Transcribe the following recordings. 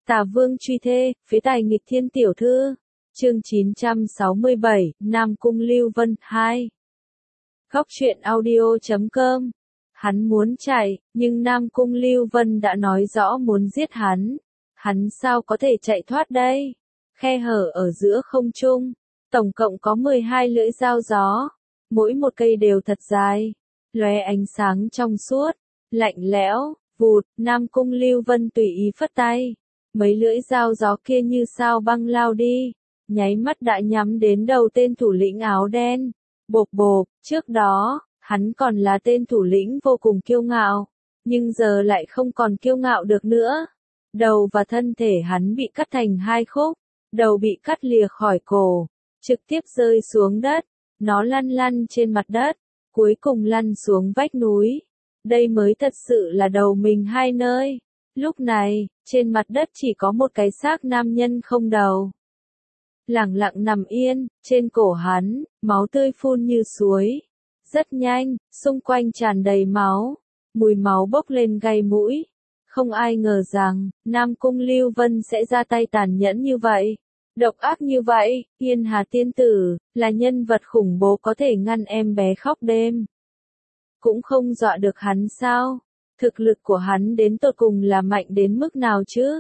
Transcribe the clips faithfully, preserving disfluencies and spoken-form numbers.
Tà Vương truy thê, phế tài nghịch thiên tiểu thư. Chương chín trăm sáu mươi bảy, Nam Cung Lưu Vân hai. Góc truyện audio chấm com. Hắn muốn chạy, nhưng Nam Cung Lưu Vân đã nói rõ muốn giết hắn. Hắn sao có thể chạy thoát đây? Khe hở ở giữa không trung, tổng cộng có mười hai lưỡi dao gió, mỗi một cây đều thật dài, lóe ánh sáng trong suốt, lạnh lẽo, vụt. Nam Cung Lưu Vân tùy ý phất tay, mấy lưỡi dao gió kia như sao băng lao đi, nháy mắt đã nhắm đến đầu tên thủ lĩnh áo đen. Bộp bộp, trước đó, hắn còn là tên thủ lĩnh vô cùng kiêu ngạo, nhưng giờ lại không còn kiêu ngạo được nữa. Đầu và thân thể hắn bị cắt thành hai khúc, đầu bị cắt lìa khỏi cổ, trực tiếp rơi xuống đất, nó lăn lăn trên mặt đất, cuối cùng lăn xuống vách núi. Đây mới thật sự là đầu mình hai nơi. Lúc này, trên mặt đất chỉ có một cái xác nam nhân không đầu. Lẳng lặng nằm yên, trên cổ hắn, máu tươi phun như suối. Rất nhanh, xung quanh tràn đầy máu, mùi máu bốc lên gai mũi. Không ai ngờ rằng, Nam Cung Lưu Vân sẽ ra tay tàn nhẫn như vậy, độc ác như vậy. Yên Hà tiên tử, là nhân vật khủng bố có thể ngăn em bé khóc đêm, cũng không dọa được hắn sao? Thực lực của hắn đến tột cùng là mạnh đến mức nào chứ?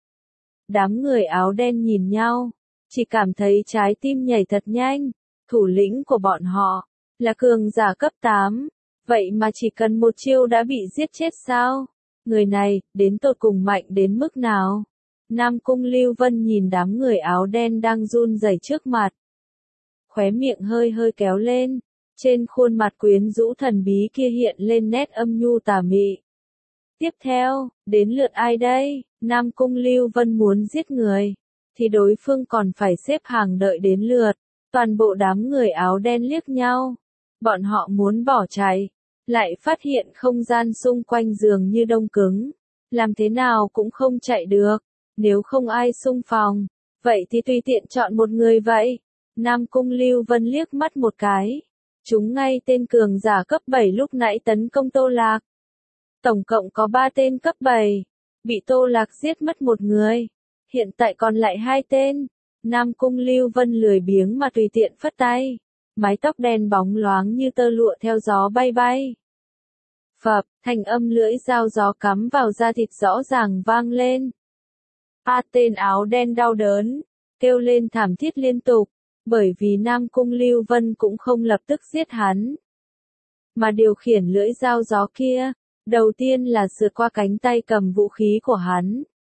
Đám người áo đen nhìn nhau, chỉ cảm thấy trái tim nhảy thật nhanh. Thủ lĩnh của bọn họ là cường giả cấp tám, vậy mà chỉ cần một chiêu đã bị giết chết sao? Người này, đến tột cùng mạnh đến mức nào? Nam Cung Lưu Vân nhìn đám người áo đen đang run rẩy trước mặt, khóe miệng hơi hơi kéo lên, trên khuôn mặt quyến rũ thần bí kia hiện lên nét âm nhu tà mị. Tiếp theo, đến lượt ai đây? Nam Cung Lưu Vân muốn giết người, thì đối phương còn phải xếp hàng đợi đến lượt. Toàn bộ đám người áo đen liếc nhau, bọn họ muốn bỏ chạy, lại phát hiện không gian xung quanh dường như đông cứng, làm thế nào cũng không chạy được. Nếu không ai xung phong, vậy thì tùy tiện chọn một người vậy. Nam Cung Lưu Vân liếc mắt một cái, trúng ngay tên cường giả cấp bảy lúc nãy tấn công Tô Lạc. Tổng cộng có ba tên cấp bảy, bị Tô Lạc giết mất một người, hiện tại còn lại hai tên. Nam Cung Lưu Vân lười biếng mà tùy tiện phất tay, mái tóc đen bóng loáng như tơ lụa theo gió bay bay. Phập, thành âm lưỡi dao gió cắm vào da thịt rõ ràng vang lên. A tên áo đen đau đớn, kêu lên thảm thiết liên tục, bởi vì Nam Cung Lưu Vân cũng không lập tức giết hắn, mà điều khiển lưỡi dao gió kia. Đầu tiên là sượt qua cánh tay cầm vũ khí của hắn,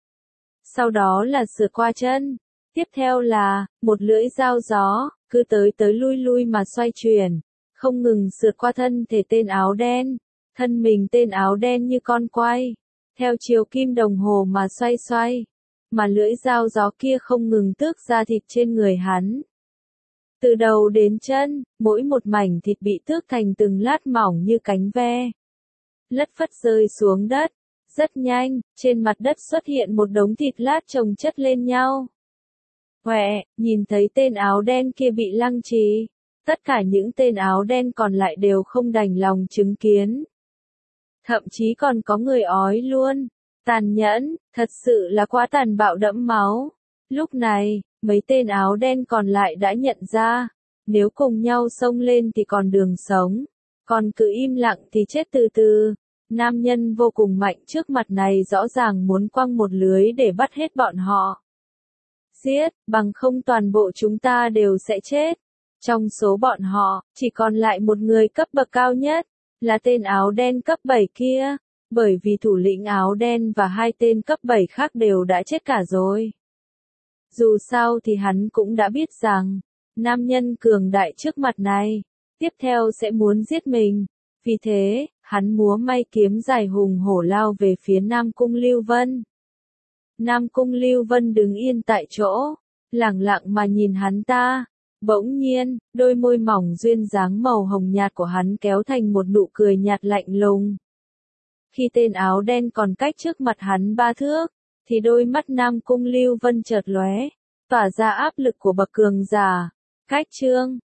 sau đó là sượt qua chân, tiếp theo là một lưỡi dao gió, cứ tới tới lui lui mà xoay chuyển, không ngừng sượt qua thân thể tên áo đen. Thân mình tên áo đen như con quay, theo chiều kim đồng hồ mà xoay xoay, mà lưỡi dao gió kia không ngừng tước da thịt trên người hắn. Từ đầu đến chân, mỗi một mảnh thịt bị tước thành từng lát mỏng như cánh ve, lất phất rơi xuống đất. Rất nhanh, trên mặt đất xuất hiện một đống thịt lát chồng chất lên nhau. Huệ, nhìn thấy tên áo đen kia bị lăng trì, tất cả những tên áo đen còn lại đều không đành lòng chứng kiến. Thậm chí còn có người ói luôn. Tàn nhẫn, thật sự là quá tàn bạo đẫm máu. Lúc này, mấy tên áo đen còn lại đã nhận ra, nếu cùng nhau xông lên thì còn đường sống, còn cứ im lặng thì chết từ từ. Nam nhân vô cùng mạnh trước mặt này rõ ràng muốn quăng một lưới để bắt hết bọn họ. Giết, bằng không toàn bộ chúng ta đều sẽ chết. Trong số bọn họ, chỉ còn lại một người cấp bậc cao nhất, là tên áo đen cấp bảy kia, bởi vì thủ lĩnh áo đen và hai tên cấp bảy khác đều đã chết cả rồi. Dù sao thì hắn cũng đã biết rằng, nam nhân cường đại trước mặt này, tiếp theo sẽ muốn giết mình. Vì thế, hắn múa may kiếm dài hùng hổ lao về phía Nam Cung Lưu Vân. Nam Cung Lưu Vân đứng yên tại chỗ, lẳng lặng mà nhìn hắn ta. Bỗng nhiên, đôi môi mỏng duyên dáng màu hồng nhạt của hắn kéo thành một nụ cười nhạt lạnh lùng. Khi tên áo đen còn cách trước mặt hắn ba thước, thì đôi mắt Nam Cung Lưu Vân chợt lóe, tỏa ra áp lực của bậc cường giả. Cách chương,